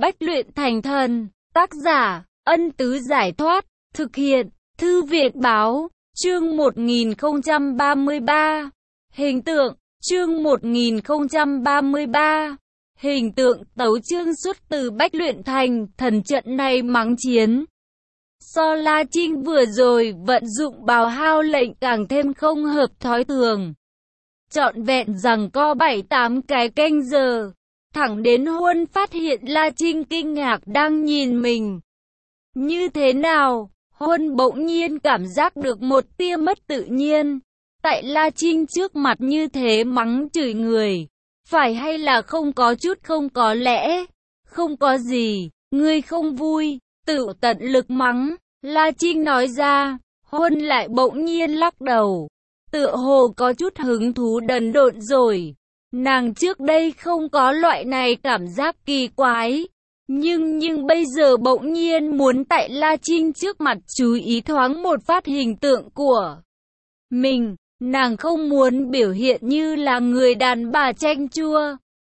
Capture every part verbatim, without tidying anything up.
Bách luyện thành thần. Tác giả, Ân Tứ Giải Thoát. Thực hiện, Thư viện Báo. Chương một nghìn không trăm ba mươi ba. Hình tượng. Chương một nghìn không trăm ba mươi ba. Hình tượng tấu chương xuất từ Bách luyện thành thần trận này mắng chiến. So La Trinh vừa rồi vận dụng bào hao lệnh càng thêm không hợp thói thường. Trọn vẹn rằng co bảy tám cái canh giờ. Thẳng đến Huân phát hiện La Trinh kinh ngạc đang nhìn mình. Như thế nào? Huân bỗng nhiên cảm giác được một tia mất tự nhiên. Tại La Trinh trước mặt như thế mắng chửi người. Phải hay là không có chút không có lẽ? Không có gì, ngươi không vui, tự tận lực mắng. La Trinh nói ra. Huân lại bỗng nhiên lắc đầu. Tựa hồ có chút hứng thú đần độn rồi. Nàng trước đây không có loại này cảm giác kỳ quái. Nhưng nhưng bây giờ bỗng nhiên muốn tại La Trinh trước mặt chú ý thoáng một phát hình tượng của mình. Nàng không muốn biểu hiện như là người đàn bà chanh chua.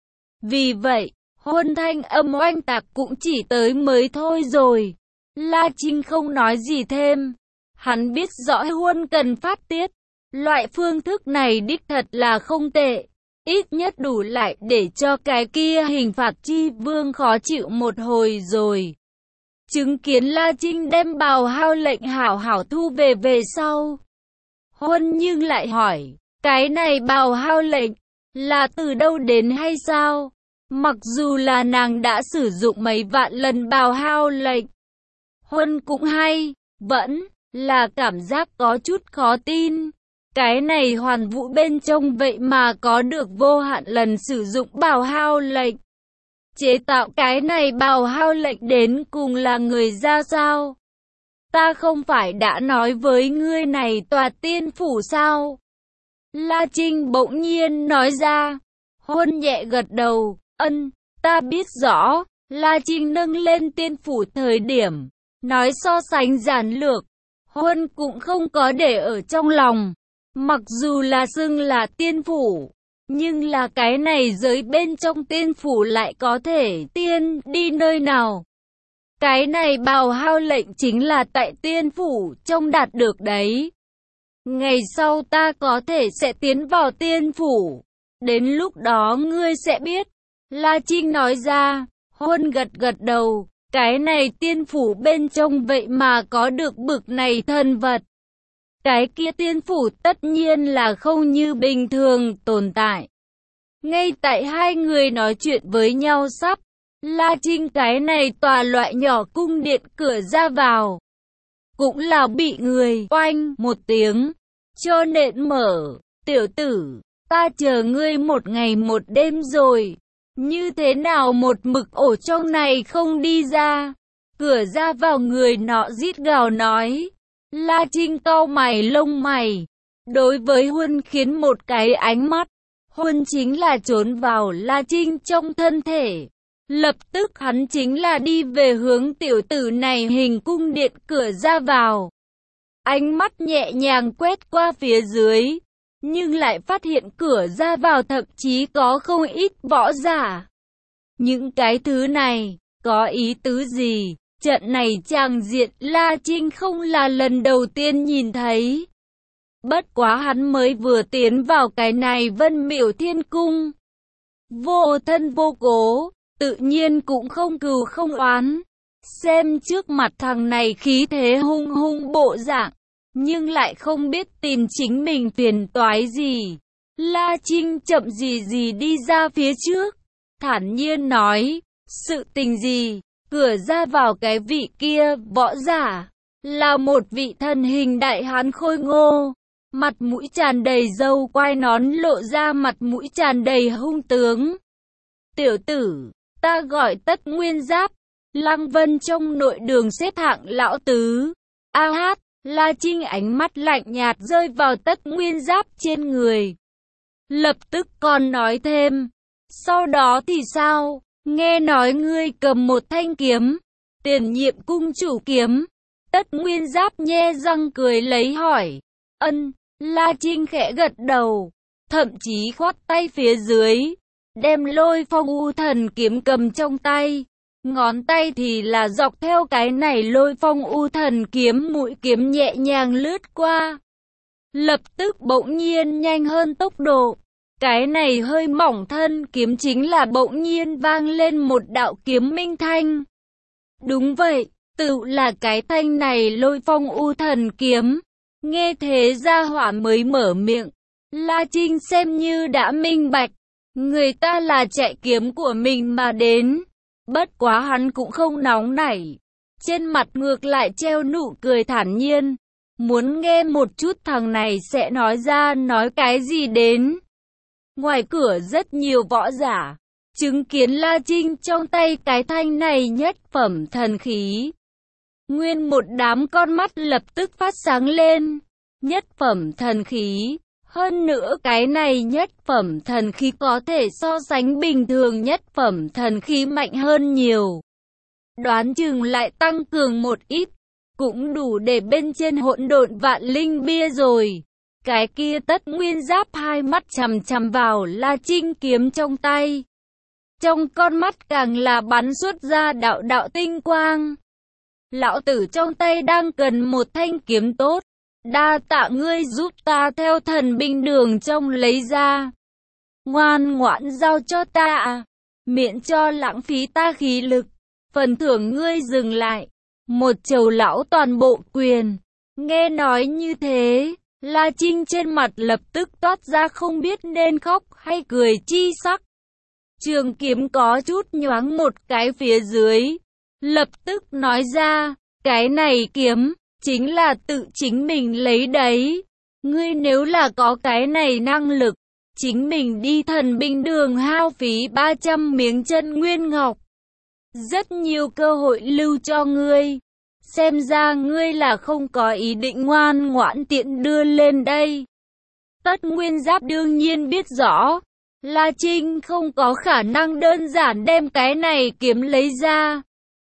Vì vậy, Huân thanh âm oanh tạc cũng chỉ tới mới thôi rồi. La Trinh không nói gì thêm. Hắn biết rõ Huân cần phát tiết. Loại phương thức này đích thật là không tệ. Ít nhất đủ lại để cho cái kia hình phạt chi vương khó chịu một hồi rồi. Chứng kiến La Trinh đem bào hao lệnh hảo hảo thu về về sau. Huân nhưng lại hỏi, cái này bào hao lệnh, là từ đâu đến hay sao? Mặc dù là nàng đã sử dụng mấy vạn lần bào hao lệnh. Huân cũng hay, vẫn là cảm giác có chút khó tin. Cái này hoàn vũ bên trong vậy mà có được vô hạn lần sử dụng bào hao lệnh. Chế tạo cái này bào hao lệnh đến cùng là người ra sao? Ta không phải đã nói với ngươi này tòa tiên phủ sao? La Trinh bỗng nhiên nói ra. Huân nhẹ gật đầu, ân, ta biết rõ. La Trinh nâng lên tiên phủ thời điểm, nói so sánh giản lược. Huân cũng không có để ở trong lòng. Mặc dù là xưng là tiên phủ, nhưng là cái này giới bên trong tiên phủ lại có thể tiên đi nơi nào? Cái này bào hao lệnh chính là tại tiên phủ trong đạt được đấy. Ngày sau ta có thể sẽ tiến vào tiên phủ. Đến lúc đó ngươi sẽ biết. La Trinh nói ra. Huân gật gật đầu. Cái này tiên phủ bên trong vậy mà có được bực này thần vật. Cái kia tiên phủ tất nhiên là không như bình thường tồn tại. Ngay tại hai người nói chuyện với nhau sắp, La Trinh cái này tòa loại nhỏ cung điện cửa ra vào. Cũng là bị người oanh một tiếng, cho nên mở, tiểu tử, ta chờ ngươi một ngày một đêm rồi. Như thế nào một mực ổ trong này không đi ra? Cửa ra vào người nọ rít gào nói. La Trinh cau mày lông mày. Đối với Huân khiến một cái ánh mắt. Huân chính là trốn vào La Trinh trong thân thể. Lập tức hắn chính là đi về hướng tiểu tử này hình cung điện cửa ra vào. Ánh mắt nhẹ nhàng quét qua phía dưới. Nhưng lại phát hiện cửa ra vào thậm chí có không ít võ giả. Những cái thứ này, có ý tứ gì? Trận này tràng diện La Trinh không là lần đầu tiên nhìn thấy. Bất quá hắn mới vừa tiến vào cái này Vân Miểu Thiên Cung. Vô thân vô cố, tự nhiên cũng không cừu không oán. Xem trước mặt thằng này khí thế hung hung bộ dạng, nhưng lại không biết tìm chính mình phiền toái gì. La Trinh chậm gì gì đi ra phía trước, thản nhiên nói, sự tình gì? Cửa ra vào cái vị kia, võ giả, là một vị thân hình đại hán khôi ngô, mặt mũi tràn đầy râu quai nón lộ ra mặt mũi tràn đầy hung tướng. Tiểu tử, ta gọi Tất Nguyên Giáp, Lăng Vân trong nội đường xếp hạng lão tứ. A hát, La Trinh ánh mắt lạnh nhạt rơi vào Tất Nguyên Giáp trên người. Lập tức còn nói thêm, sau đó thì sao? Nghe nói ngươi cầm một thanh kiếm, tiền nhiệm cung chủ kiếm. Tất Nguyên Giáp nhe răng cười lấy hỏi. Ân, La Trinh khẽ gật đầu, thậm chí khoát tay phía dưới, đem Lôi Phong U Thần kiếm cầm trong tay. ngón tay thì là dọc theo cái này Lôi Phong U Thần kiếm, mũi kiếm nhẹ nhàng lướt qua. Lập tức bỗng nhiên nhanh hơn tốc độ. Cái này hơi mỏng thân kiếm chính là bỗng nhiên vang lên một đạo kiếm minh thanh. Đúng vậy, tự là cái thanh này Lôi Phong U Thần kiếm. Nghe thế gia hỏa mới mở miệng. La Trinh xem như đã minh bạch. Người ta là chạy kiếm của mình mà đến. Bất quá hắn cũng không nóng nảy. Trên mặt ngược lại treo nụ cười thản nhiên. Muốn nghe một chút thằng này sẽ nói ra nói cái gì đến. Ngoài cửa rất nhiều võ giả. Chứng kiến La Trinh trong tay cái thanh này nhất phẩm thần khí. Nguyên một đám con mắt lập tức phát sáng lên. Nhất phẩm thần khí. Hơn nữa cái này nhất phẩm thần khí có thể so sánh bình thường nhất phẩm thần khí mạnh hơn nhiều. Đoán chừng lại tăng cường một ít. Cũng đủ để bên trên hỗn độn vạn linh bia rồi. Cái kia Tất Nguyên Giáp hai mắt chằm chằm vào La Trinh kiếm trong tay. Trong con mắt càng là bắn xuất ra đạo đạo tinh quang. Lão tử trong tay đang cần một thanh kiếm tốt. Đa tạ ngươi giúp ta theo thần binh đường trong lấy ra. Ngoan ngoãn giao cho ta, miễn cho lãng phí ta khí lực. Phần thưởng ngươi dừng lại. Một chầu lão toàn bộ quyền. Nghe nói như thế, La Trinh trên mặt lập tức toát ra không biết nên khóc hay cười chi sắc. Trường kiếm có chút nhoáng một cái phía dưới. Lập tức nói ra, cái này kiếm, chính là tự chính mình lấy đấy. Ngươi nếu là có cái này năng lực, chính mình đi thần binh đường hao phí ba trăm miếng chân nguyên ngọc. Rất nhiều cơ hội lưu cho ngươi. Xem ra ngươi là không có ý định ngoan ngoãn tiện đưa lên đây. Tất Nguyên Giáp đương nhiên biết rõ. La Trinh không có khả năng đơn giản đem cái này kiếm lấy ra.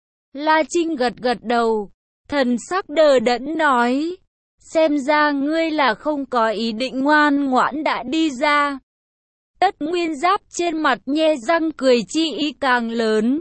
La Trinh gật gật đầu. Thần sắc đờ đẫn nói. Xem ra ngươi là không có ý định ngoan ngoãn đã đi ra. Tất Nguyên Giáp trên mặt nhe răng cười chi ý càng lớn.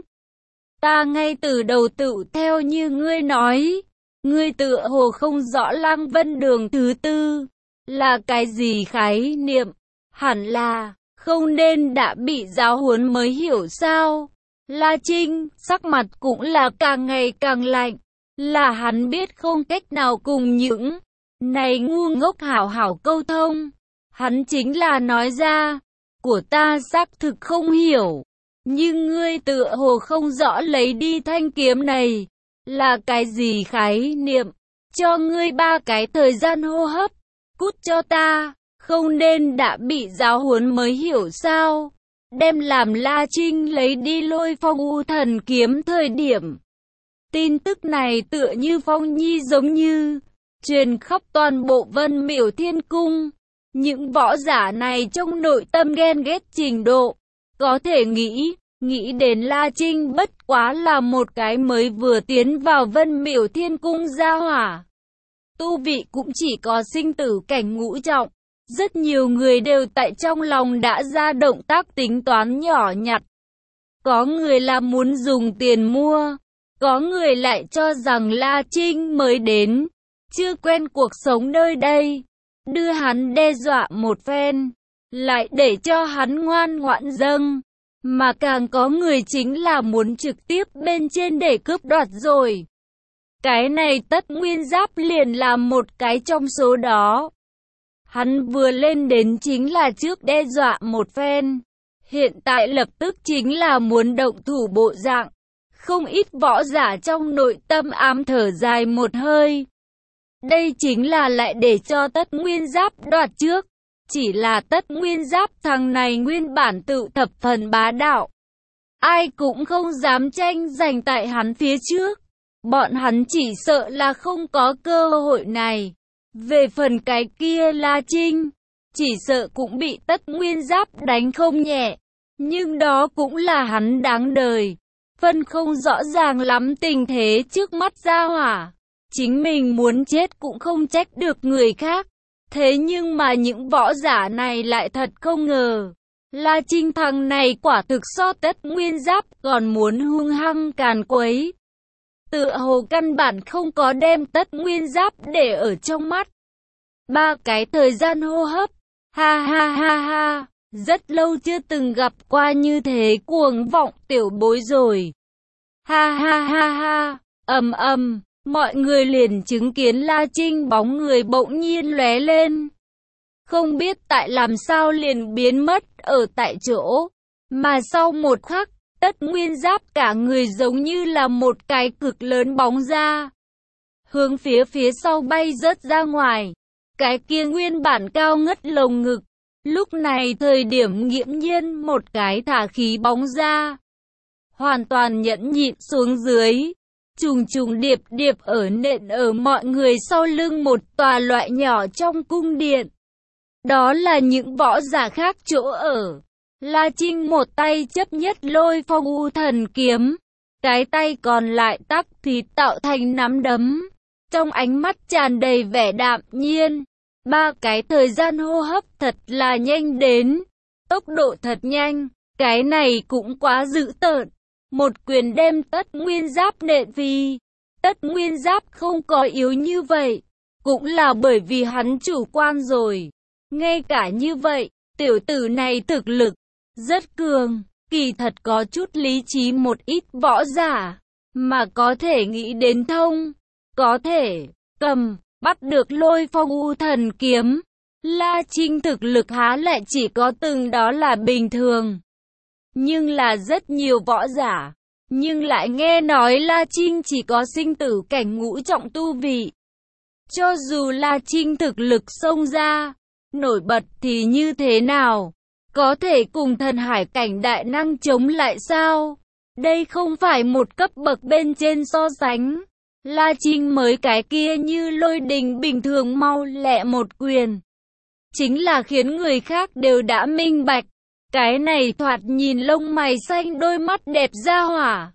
Ta ngay từ đầu tự theo như ngươi nói. Ngươi tựa hồ không rõ Lang Vân Đường thứ tư là cái gì khái niệm. Hẳn là không nên đã bị giáo huấn mới hiểu sao. La Trinh sắc mặt cũng là càng ngày càng lạnh. Là hắn biết không cách nào cùng những này ngu ngốc hảo hảo câu thông. Hắn chính là nói ra, của ta xác thực không hiểu. Nhưng ngươi tựa hồ không rõ lấy đi thanh kiếm này là cái gì khái niệm. Cho ngươi ba cái thời gian hô hấp. Cút cho ta, không nên đã bị giáo huấn mới hiểu sao. Đem làm La Trinh lấy đi Lôi Phong U Thần kiếm thời điểm. Tin tức này tựa như phong nhi giống như truyền khắp toàn bộ Vân Miểu Thiên Cung. Những võ giả này trong nội tâm ghen ghét trình độ. Có thể nghĩ, nghĩ đến La Trinh bất quá là một cái mới vừa tiến vào Vân Miểu Thiên Cung gia hỏa. Tu vị cũng chỉ có sinh tử cảnh ngũ trọng. Rất nhiều người đều tại trong lòng đã ra động tác tính toán nhỏ nhặt. Có người là muốn dùng tiền mua. Có người lại cho rằng La Trinh mới đến, chưa quen cuộc sống nơi đây. Đưa hắn đe dọa một phen, lại để cho hắn ngoan ngoãn dâng. Mà càng có người chính là muốn trực tiếp bên trên để cướp đoạt rồi. Cái này Tất Nguyên Giáp liền là một cái trong số đó. Hắn vừa lên đến chính là trước đe dọa một phen. Hiện tại lập tức chính là muốn động thủ bộ dạng. Không ít võ giả trong nội tâm ám thở dài một hơi. Đây chính là lại để cho Tất Nguyên Giáp đoạt trước. Chỉ là Tất Nguyên Giáp thằng này nguyên bản tự thập phần bá đạo. Ai cũng không dám tranh giành tại hắn phía trước. Bọn hắn chỉ sợ là không có cơ hội này. Về phần cái kia La Trinh, chỉ sợ cũng bị Tất Nguyên Giáp đánh không nhẹ. Nhưng đó cũng là hắn đáng đời. Phân không rõ ràng lắm tình thế trước mắt gia hỏa. Chính mình muốn chết cũng không trách được người khác. Thế nhưng mà những võ giả này lại thật không ngờ. La Trinh thằng này quả thực so Tất Nguyên Giáp còn muốn hung hăng càn quấy. Tựa hồ căn bản không có đem Tất Nguyên Giáp để ở trong mắt. Ba cái thời gian hô hấp. Ha ha ha ha. Rất lâu chưa từng gặp qua như thế cuồng vọng tiểu bối rồi. Ha ha ha ha. Ầm ầm. Mọi người liền chứng kiến La Trinh bóng người bỗng nhiên lóe lên. Không biết tại làm sao liền biến mất ở tại chỗ. Mà sau một khắc, Tất Nguyên Giáp cả người giống như là một cái cực lớn bóng ra. Hướng phía phía sau bay rớt ra ngoài. Cái kia nguyên bản cao ngất lồng ngực. Lúc này thời điểm nghiễm nhiên một cái thả khí bóng ra. Hoàn toàn nhẫn nhịn xuống dưới. Trùng trùng điệp điệp ở nện ở mọi người sau lưng một tòa loại nhỏ trong cung điện. Đó là những võ giả khác chỗ ở. La Trinh một tay chấp nhất Lôi Phong U Thần Kiếm. Cái tay còn lại tắc thì tạo thành nắm đấm. Trong ánh mắt tràn đầy vẻ đạm nhiên. Ba cái thời gian hô hấp thật là nhanh đến. Tốc độ thật nhanh. Cái này cũng quá dữ tợn. Một quyền đem Tất Nguyên Giáp nện vì. Tất Nguyên Giáp không có yếu như vậy. Cũng là bởi vì hắn chủ quan rồi. Ngay cả như vậy, tiểu tử này thực lực rất cường, kỳ thật có chút lý trí một ít võ giả, mà có thể nghĩ đến thông, có thể cầm, bắt được Lôi Phong U Thần Kiếm. La Trinh thực lực há lại chỉ có từng đó là bình thường. Nhưng là rất nhiều võ giả, nhưng lại nghe nói La Trinh chỉ có sinh tử cảnh ngũ trọng tu vị. Cho dù La Trinh thực lực xông ra, nổi bật thì như thế nào? Có thể cùng thần hải cảnh đại năng chống lại sao? Đây không phải một cấp bậc bên trên so sánh. La Trinh mới cái kia như lôi đình bình thường mau lẹ một quyền. Chính là khiến người khác đều đã minh bạch. Cái này thoạt nhìn lông mày xanh đôi mắt đẹp ra hỏa.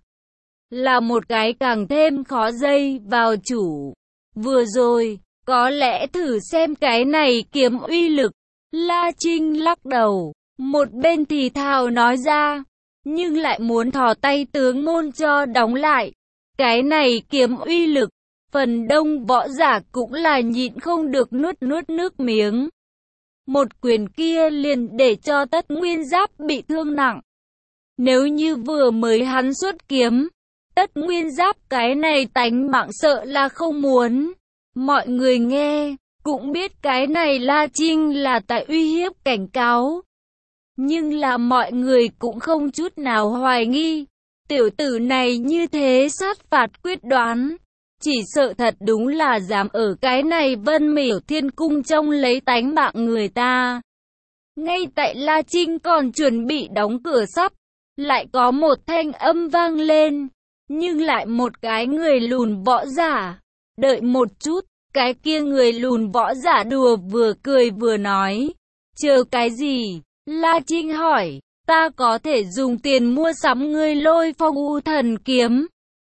Là một cái càng thêm khó dây vào chủ. Vừa rồi, có lẽ thử xem cái này kiếm uy lực. La Trinh lắc đầu. Một bên thì thào nói ra. Nhưng lại muốn thò tay tướng môn cho đóng lại. Cái này kiếm uy lực. Phần đông võ giả cũng là nhịn không được nuốt nuốt nước miếng. Một quyền kia liền để cho Tất Nguyên Giáp bị thương nặng. Nếu như vừa mới hắn xuất kiếm, Tất Nguyên Giáp cái này tánh mạng sợ là không muốn. Mọi người nghe, cũng biết cái này La Trinh là tại uy hiếp cảnh cáo. Nhưng là mọi người cũng không chút nào hoài nghi. Tiểu tử này như thế sát phạt quyết đoán. Chỉ sợ thật đúng là dám ở cái này Vân Miểu Thiên Cung trông lấy tánh mạng người ta. Ngay tại La Trinh còn chuẩn bị đóng cửa sắp, lại có một thanh âm vang lên. Nhưng lại một cái người lùn võ giả. Đợi một chút, cái kia người lùn võ giả đùa vừa cười vừa nói. Chờ cái gì? La Trinh hỏi. Ta có thể dùng tiền mua sắm ngươi Lôi Phong U Thần Kiếm.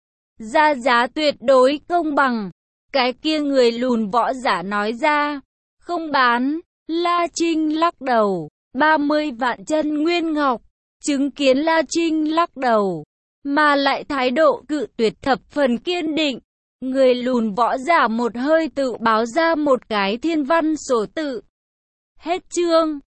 Ra giá tuyệt đối công bằng. Cái kia người lùn võ giả nói ra. Không bán. La Trinh lắc đầu. ba mươi vạn chân nguyên ngọc. Chứng kiến La Trinh lắc đầu. Mà lại thái độ cự tuyệt thập phần kiên định. Người lùn võ giả một hơi tự báo ra một cái thiên văn số tự. Hết chương.